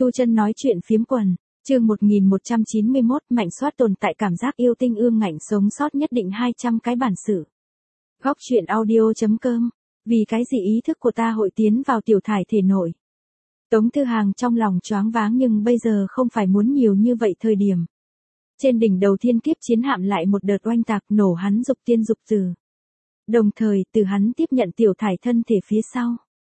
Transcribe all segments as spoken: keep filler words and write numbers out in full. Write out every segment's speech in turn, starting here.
Tu Chân nói chuyện phiếm quần, chương một nghìn một trăm chín mươi mốt, mạnh soát tồn tại cảm giác yêu tinh ương ngạnh sống sót nhất định hai trăm cái bản sự. Góc truyện audio chấm com, vì cái gì ý thức của ta hội tiến vào tiểu thải thể nội. Tống Thư Hàng trong lòng choáng váng nhưng bây giờ không phải muốn nhiều như vậy thời điểm. Trên đỉnh đầu thiên kiếp chiến hạm lại một đợt oanh tạc nổ hắn dục tiên dục tử. Đồng thời từ hắn tiếp nhận tiểu thải thân thể phía sau.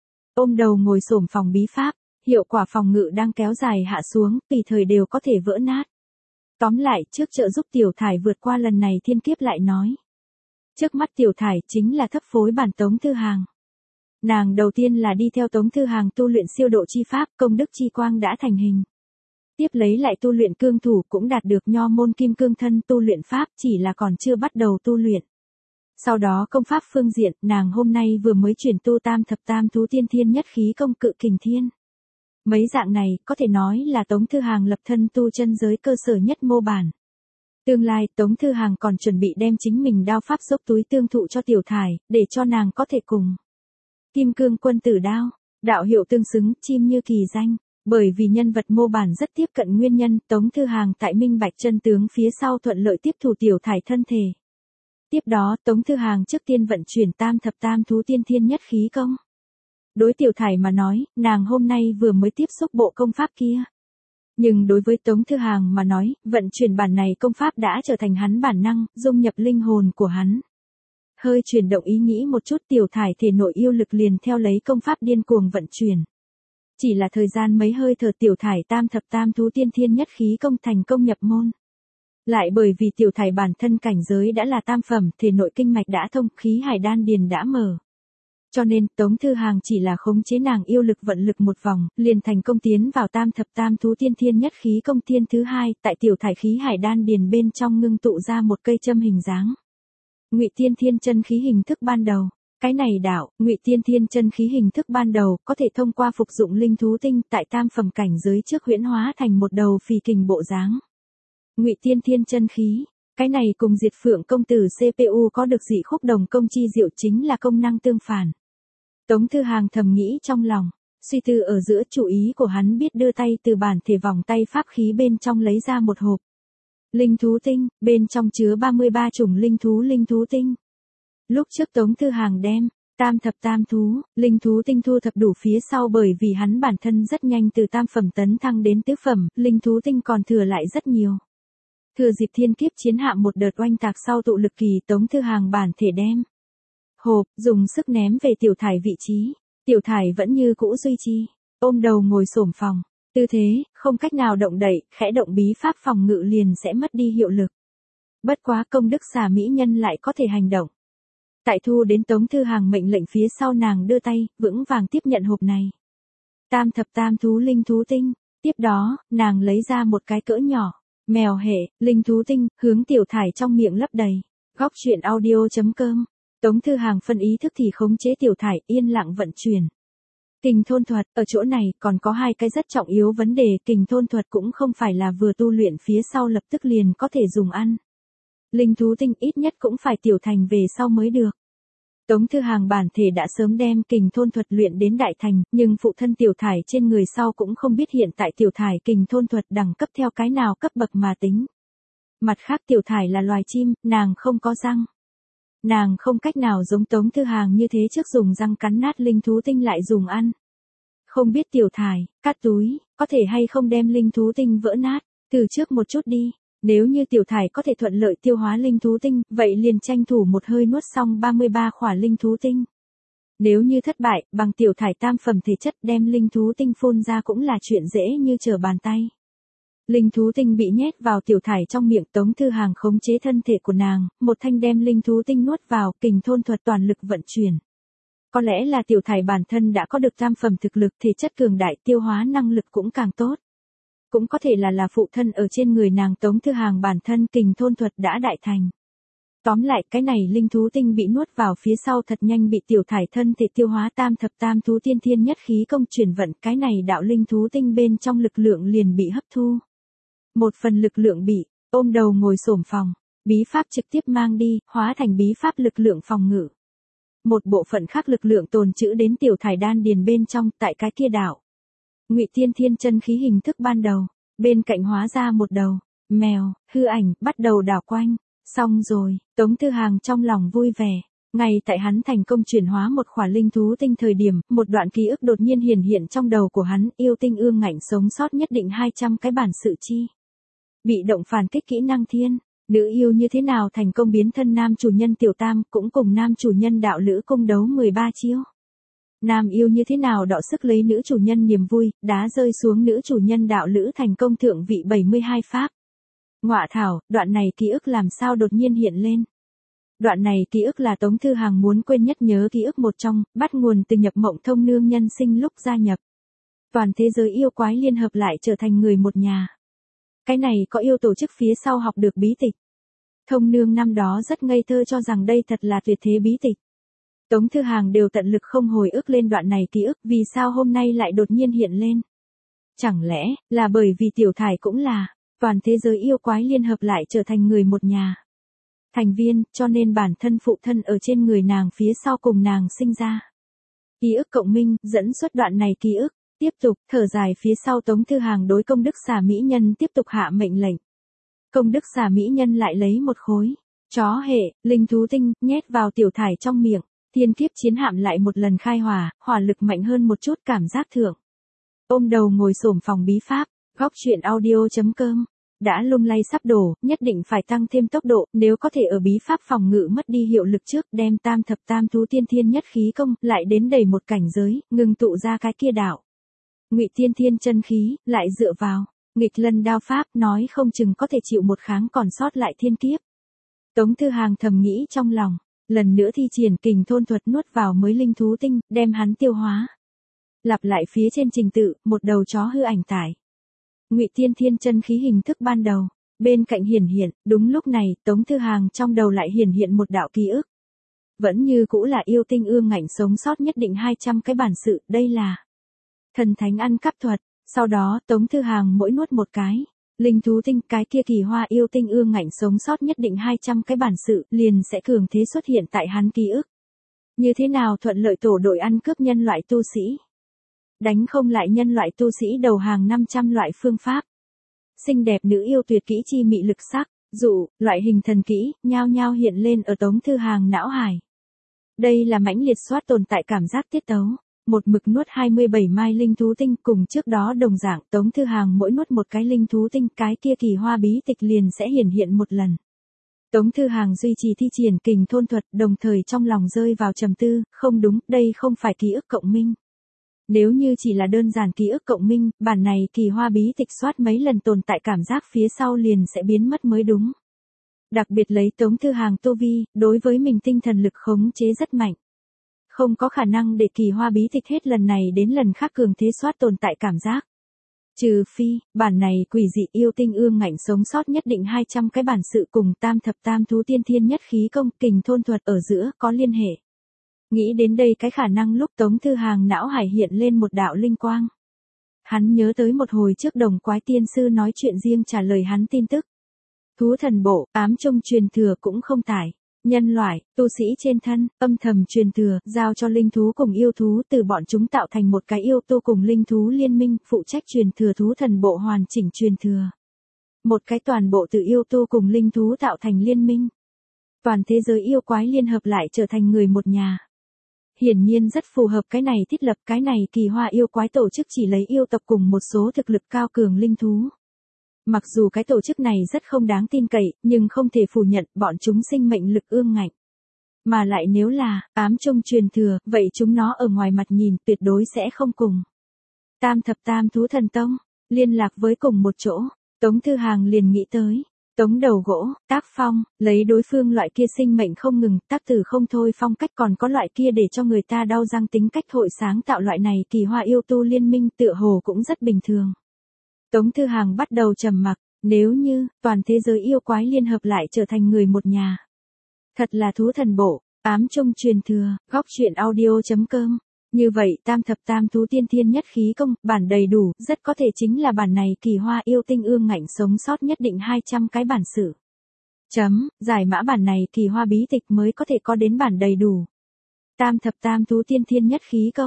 Ôm đầu ngồi xổm phòng bí pháp. Hiệu quả phòng ngự đang kéo dài hạ xuống, tùy thời đều có thể vỡ nát. Tóm lại, trước trợ giúp tiểu thải vượt qua lần này thiên kiếp lại nói. Trước mắt tiểu thải chính là thấp phối bản Tống Thư Hàng. Nàng đầu tiên là đi theo Tống Thư Hàng tu luyện siêu độ chi pháp, công đức chi quang đã thành hình. Tiếp lấy lại tu luyện cương thủ cũng đạt được nho môn kim cương thân tu luyện pháp, chỉ là còn chưa bắt đầu tu luyện. Sau đó công pháp phương diện, nàng hôm nay vừa mới chuyển tu tam thập tam thú tiên thiên nhất khí công cự kình thiên. Mấy dạng này, có thể nói là Tống Thư Hàng lập thân tu chân giới cơ sở nhất mô bản. Tương lai, Tống Thư Hàng còn chuẩn bị đem chính mình đao pháp dốc túi tương thụ cho tiểu thải, để cho nàng có thể cùng. Kim cương quân tử đao, đạo hiệu tương xứng, chim như kỳ danh. Bởi vì nhân vật mô bản rất tiếp cận nguyên nhân, Tống Thư Hàng tại minh bạch chân tướng phía sau thuận lợi tiếp thủ tiểu thải thân thể. Tiếp đó, Tống Thư Hàng trước tiên vận chuyển tam thập tam thú tiên thiên nhất khí công. Đối tiểu thải mà nói, nàng hôm nay vừa mới tiếp xúc bộ công pháp kia. Nhưng đối với Tống Thư Hàng mà nói, vận chuyển bản này công pháp đã trở thành hắn bản năng, dung nhập linh hồn của hắn. Hơi chuyển động ý nghĩ một chút tiểu thải thể nội yêu lực liền theo lấy công pháp điên cuồng vận chuyển. Chỉ là thời gian mấy hơi thở tiểu thải tam thập tam thú tiên thiên nhất khí công thành công nhập môn. Lại bởi vì tiểu thải bản thân cảnh giới đã là tam phẩm, thể nội kinh mạch đã thông, khí hải đan điền đã mở. Cho nên, Tống Thư Hàng chỉ là khống chế nàng yêu lực vận lực một vòng, liền thành công tiến vào tam thập tam thú tiên thiên nhất khí công thiên thứ hai, tại tiểu thải khí hải đan điền bên trong ngưng tụ ra một cây châm hình dáng. Ngụy Tiên Thiên chân khí hình thức ban đầu. Cái này đạo, Ngụy Tiên Thiên chân khí hình thức ban đầu, có thể thông qua phục dụng linh thú tinh tại tam phẩm cảnh giới trước huyễn hóa thành một đầu phì kình bộ dáng. Ngụy Tiên Thiên chân khí. Cái này cùng Diệt Phượng công tử xê pê u có được dị khúc đồng công chi diệu chính là công năng tương phản. Tống Thư Hàng thầm nghĩ trong lòng, suy tư ở giữa chủ ý của hắn biết đưa tay từ bản thể vòng tay pháp khí bên trong lấy ra một hộp. Linh thú tinh, bên trong chứa ba mươi ba chủng linh thú linh thú tinh. Lúc trước Tống Thư Hàng đem, tam thập tam thú, linh thú tinh thu thập đủ phía sau bởi vì hắn bản thân rất nhanh từ tam phẩm tấn thăng đến tứ phẩm, linh thú tinh còn thừa lại rất nhiều. Thừa dịp thiên kiếp chiến hạm một đợt oanh tạc sau tụ lực kỳ Tống Thư Hàng bản thể đem. Hộp, dùng sức ném về tiểu thải vị trí, tiểu thải vẫn như cũ duy trì, ôm đầu ngồi xổm phòng, tư thế, không cách nào động đậy, khẽ động bí pháp phòng ngự liền sẽ mất đi hiệu lực. Bất quá công đức xà mỹ nhân lại có thể hành động. Tại thu đến Tống Thư Hàng mệnh lệnh phía sau nàng đưa tay, vững vàng tiếp nhận hộp này. Tam thập tam thú linh thú tinh, tiếp đó, nàng lấy ra một cái cỡ nhỏ, mèo hệ, linh thú tinh, hướng tiểu thải trong miệng lấp đầy. Góc truyện audio chấm com. Tống Thư Hàng phân ý thức thì khống chế tiểu thải yên lặng vận chuyển. Kình thôn thuật, ở chỗ này còn có hai cái rất trọng yếu vấn đề, kình thôn thuật cũng không phải là vừa tu luyện phía sau lập tức liền có thể dùng ăn. Linh thú tinh ít nhất cũng phải tiểu thành về sau mới được. Tống Thư Hàng bản thể đã sớm đem kình thôn thuật luyện đến đại thành, nhưng phụ thân tiểu thải trên người sau cũng không biết hiện tại tiểu thải kình thôn thuật đẳng cấp theo cái nào cấp bậc mà tính. Mặt khác tiểu thải là loài chim, nàng không có răng. Nàng không cách nào giống Tống Thư Hàng như thế trước dùng răng cắn nát linh thú tinh lại dùng ăn. Không biết tiểu thải, cắt túi, có thể hay không đem linh thú tinh vỡ nát, từ trước một chút đi. Nếu như tiểu thải có thể thuận lợi tiêu hóa linh thú tinh, vậy liền tranh thủ một hơi nuốt xong ba mươi ba khỏa linh thú tinh. Nếu như thất bại, bằng tiểu thải tam phẩm thể chất đem linh thú tinh phun ra cũng là chuyện dễ như trở bàn tay. Linh thú tinh bị nhét vào tiểu thải trong miệng Tống Thư Hàng khống chế thân thể của nàng, một thanh đem linh thú tinh nuốt vào, kình thôn thuật toàn lực vận chuyển. Có lẽ là tiểu thải bản thân đã có được tam phẩm thực lực, thể chất cường đại, tiêu hóa năng lực cũng càng tốt. Cũng có thể là là phụ thân ở trên người nàng Tống Thư Hàng bản thân kình thôn thuật đã đại thành. Tóm lại cái này linh thú tinh bị nuốt vào phía sau thật nhanh bị tiểu thải thân thể tiêu hóa tam thập tam thú tiên thiên nhất khí công chuyển vận, cái này đạo linh thú tinh bên trong lực lượng liền bị hấp thu. Một phần lực lượng bị, ôm đầu ngồi xổm phòng, bí pháp trực tiếp mang đi, hóa thành bí pháp lực lượng phòng ngự. Một bộ phận khác lực lượng tồn trữ đến tiểu thải đan điền bên trong tại cái kia đạo. Ngụy Tiên Thiên chân khí hình thức ban đầu, bên cạnh hóa ra một đầu mèo, hư ảnh bắt đầu đảo quanh. Xong rồi, Tống Thư Hàng trong lòng vui vẻ. Ngay tại hắn thành công chuyển hóa một khỏa linh thú tinh thời điểm, một đoạn ký ức đột nhiên hiển hiện trong đầu của hắn, yêu tinh ương ngạnh sống sót nhất định hai trăm cái bản sự chi. Bị động phản kích kỹ năng thiên, nữ yêu như thế nào thành công biến thân nam chủ nhân tiểu tam, cũng cùng nam chủ nhân đạo lữ cung đấu mười ba chiêu. Nam yêu như thế nào đọ sức lấy nữ chủ nhân niềm vui, đá rơi xuống nữ chủ nhân đạo lữ thành công thượng vị bảy mươi hai pháp. Ngọa thảo, đoạn này ký ức làm sao đột nhiên hiện lên. Đoạn này ký ức là Tống Thư Hàng muốn quên nhất nhớ ký ức một trong, bắt nguồn từ nhập mộng thông nương nhân sinh lúc gia nhập. Toàn thế giới yêu quái liên hợp lại trở thành người một nhà. Cái này có yêu tổ chức phía sau học được bí tịch. Thông nương năm đó rất ngây thơ cho rằng đây thật là tuyệt thế bí tịch. Tống Thư Hàng đều tận lực không hồi ức lên đoạn này ký ức, vì sao hôm nay lại đột nhiên hiện lên. Chẳng lẽ, là bởi vì tiểu thải cũng là, toàn thế giới yêu quái liên hợp lại trở thành người một nhà. Thành viên, cho nên bản thân phụ thân ở trên người nàng phía sau cùng nàng sinh ra. Ký ức cộng minh, dẫn xuất đoạn này ký ức, tiếp tục, thở dài phía sau Tống Thư Hàng đối công đức xà mỹ nhân tiếp tục hạ mệnh lệnh. Công đức xà mỹ nhân lại lấy một khối, chó hệ, linh thú tinh, nhét vào tiểu thải trong miệng, thiên kiếp chiến hạm lại một lần khai hỏa, hỏa lực mạnh hơn một chút cảm giác thượng. Ôm đầu ngồi xổm phòng bí pháp, góc truyện audio chấm com. Đã lung lay sắp đổ, nhất định phải tăng thêm tốc độ, nếu có thể ở bí pháp phòng ngự mất đi hiệu lực trước, đem tam thập tam thú tiên thiên nhất khí công, lại đến đầy một cảnh giới, ngừng tụ ra cái kia đạo. Ngụy Tiên Thiên chân khí, lại dựa vào, nghịch lân đao pháp, nói không chừng có thể chịu một kháng còn sót lại thiên kiếp. Tống Thư Hàng thầm nghĩ trong lòng, lần nữa thi triển kình thôn thuật nuốt vào mới linh thú tinh, đem hắn tiêu hóa. Lặp lại phía trên trình tự, một đầu chó hư ảnh tải. Ngụy Tiên Thiên chân khí hình thức ban đầu, bên cạnh hiển hiện, đúng lúc này, Tống Thư Hàng trong đầu lại hiển hiện một đạo ký ức. Vẫn như cũ là yêu tinh ương ngạnh sống sót nhất định hai trăm cái bản sự, đây là thần thánh ăn cắp thuật. Sau đó, Tống Thư Hàng mỗi nuốt một cái, linh thú tinh, cái kia kỳ hoa yêu tinh ương ngạnh sống sót nhất định hai trăm cái bản sự, liền sẽ cường thế xuất hiện tại hắn ký ức. Như thế nào thuận lợi tổ đội ăn cướp nhân loại tu sĩ? Đánh không lại nhân loại tu sĩ đầu hàng năm trăm loại phương pháp. Xinh đẹp nữ yêu tuyệt kỹ chi mị lực sắc, dụ, loại hình thần kỹ, nhao nhao hiện lên ở Tống Thư Hàng não hải. Đây là mãnh liệt soát tồn tại cảm giác tiết tấu. Một mực nuốt hai mươi bảy mai linh thú tinh, cùng trước đó đồng dạng, Tống Thư Hàng mỗi nuốt một cái linh thú tinh, cái kia kỳ hoa bí tịch liền sẽ hiển hiện một lần. Tống Thư Hàng duy trì thi triển kình thôn thuật, đồng thời trong lòng rơi vào trầm tư, không đúng, đây không phải ký ức cộng minh. Nếu như chỉ là đơn giản ký ức cộng minh, bản này kỳ hoa bí tịch soát mấy lần tồn tại cảm giác phía sau liền sẽ biến mất mới đúng. Đặc biệt lấy Tống Thư Hàng tu vi, đối với mình tinh thần lực khống chế rất mạnh. Không có khả năng để kỳ hoa bí tịch hết lần này đến lần khác cường thế soát tồn tại cảm giác. Trừ phi, bản này quỷ dị yêu tinh ương ngạnh sống sót nhất định hai trăm cái bản sự cùng tam thập tam thú tiên thiên nhất khí công kình thôn thuật ở giữa có liên hệ. Nghĩ đến đây cái khả năng lúc Tống Thư Hàng não hải hiện lên một đạo linh quang. Hắn nhớ tới một hồi trước Đồng Quái Tiên Sư nói chuyện riêng trả lời hắn tin tức. Thú thần bộ, ám trung truyền thừa cũng không tải. Nhân loại, tu sĩ trên thân, âm thầm truyền thừa, giao cho linh thú cùng yêu thú từ bọn chúng tạo thành một cái yêu tu cùng linh thú liên minh, phụ trách truyền thừa thú thần bộ hoàn chỉnh truyền thừa. Một cái toàn bộ từ yêu tu cùng linh thú tạo thành liên minh. Toàn thế giới yêu quái liên hợp lại trở thành người một nhà. Hiển nhiên rất phù hợp cái này thiết lập, cái này kỳ hoa yêu quái tổ chức chỉ lấy yêu tộc cùng một số thực lực cao cường linh thú. Mặc dù cái tổ chức này rất không đáng tin cậy, nhưng không thể phủ nhận bọn chúng sinh mệnh lực ương ngạnh. Mà lại nếu là ám trung truyền thừa, vậy chúng nó ở ngoài mặt nhìn tuyệt đối sẽ không cùng. Tam thập tam thú thần tông, liên lạc với cùng một chỗ, Tống Thư Hàng liền nghĩ tới. Tống đầu gỗ, tác phong, lấy đối phương loại kia sinh mệnh không ngừng, tác tử không thôi phong cách, còn có loại kia để cho người ta đau răng tính cách hội sáng tạo loại này kỳ hoa yêu tu liên minh tựa hồ cũng rất bình thường. Tống Thư Hàng bắt đầu trầm mặc, nếu như toàn thế giới yêu quái liên hợp lại trở thành người một nhà. Thật là thú thần bộ, ám trung truyền thừa, góc truyện audio chấm com. Như vậy tam thập tam thú tiên thiên nhất khí công, bản đầy đủ, rất có thể chính là bản này kỳ hoa yêu tinh ương ngạnh sống sót nhất định hai trăm cái bản sự. Chấm, giải mã bản này kỳ hoa bí tịch mới có thể có đến bản đầy đủ. Tam thập tam thú tiên thiên nhất khí công,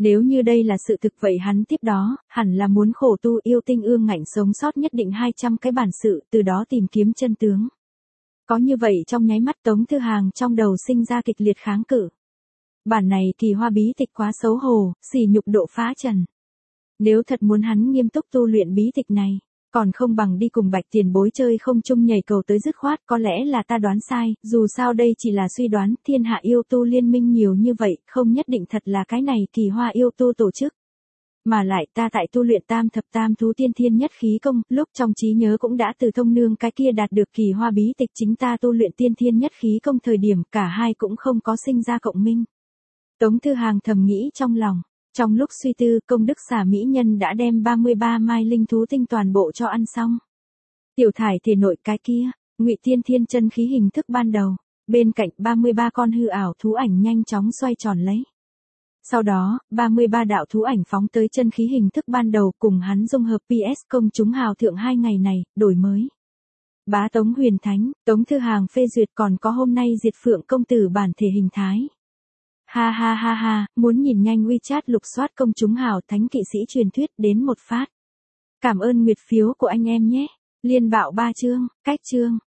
Nếu như đây là sự thực vậy hắn tiếp đó, hẳn là muốn khổ tu yêu tinh ương ngạnh sống sót nhất định hai trăm cái bản sự, từ đó tìm kiếm chân tướng. Có như vậy trong nháy mắt Tống Thư Hàng trong đầu sinh ra kịch liệt kháng cự. Bản này kỳ hoa bí tịch quá xấu hổ, sỉ nhục độ phá trần. Nếu thật muốn hắn nghiêm túc tu luyện bí tịch này, còn không bằng đi cùng Bạch tiền bối chơi không chung nhảy cầu tới dứt khoát. Có lẽ là ta đoán sai, dù sao đây chỉ là suy đoán, thiên hạ yêu tu liên minh nhiều như vậy, không nhất định thật là cái này kỳ hoa yêu tu tổ chức. Mà lại ta tại tu luyện tam thập tam thú tiên thiên nhất khí công, lúc trong trí nhớ cũng đã từ thông nương cái kia đạt được kỳ hoa bí tịch chính ta tu luyện tiên thiên nhất khí công thời điểm cả hai cũng không có sinh ra cộng minh. Tống Thư Hàng thầm nghĩ trong lòng, trong lúc suy tư công đức xả mỹ nhân đã đem ba mươi ba mai linh thú tinh toàn bộ cho ăn xong. Tiểu thải thể nội cái kia, Ngụy tiên thiên chân khí hình thức ban đầu, bên cạnh ba mươi ba con hư ảo thú ảnh nhanh chóng xoay tròn lấy. Sau đó, ba mươi ba đạo thú ảnh phóng tới chân khí hình thức ban đầu cùng hắn dung hợp pê ét công chúng hào thượng hai ngày này, đổi mới. Bá Tống Huyền Thánh, Tống Thư Hàng phê duyệt còn có hôm nay diệt phượng công tử bản thể hình thái. Ha ha ha ha, muốn nhìn nhanh WeChat lục soát công chúng hào thánh kỵ sĩ truyền thuyết đến một phát. Cảm ơn nguyệt phiếu của anh em nhé. Liên bạo ba chương, cách chương.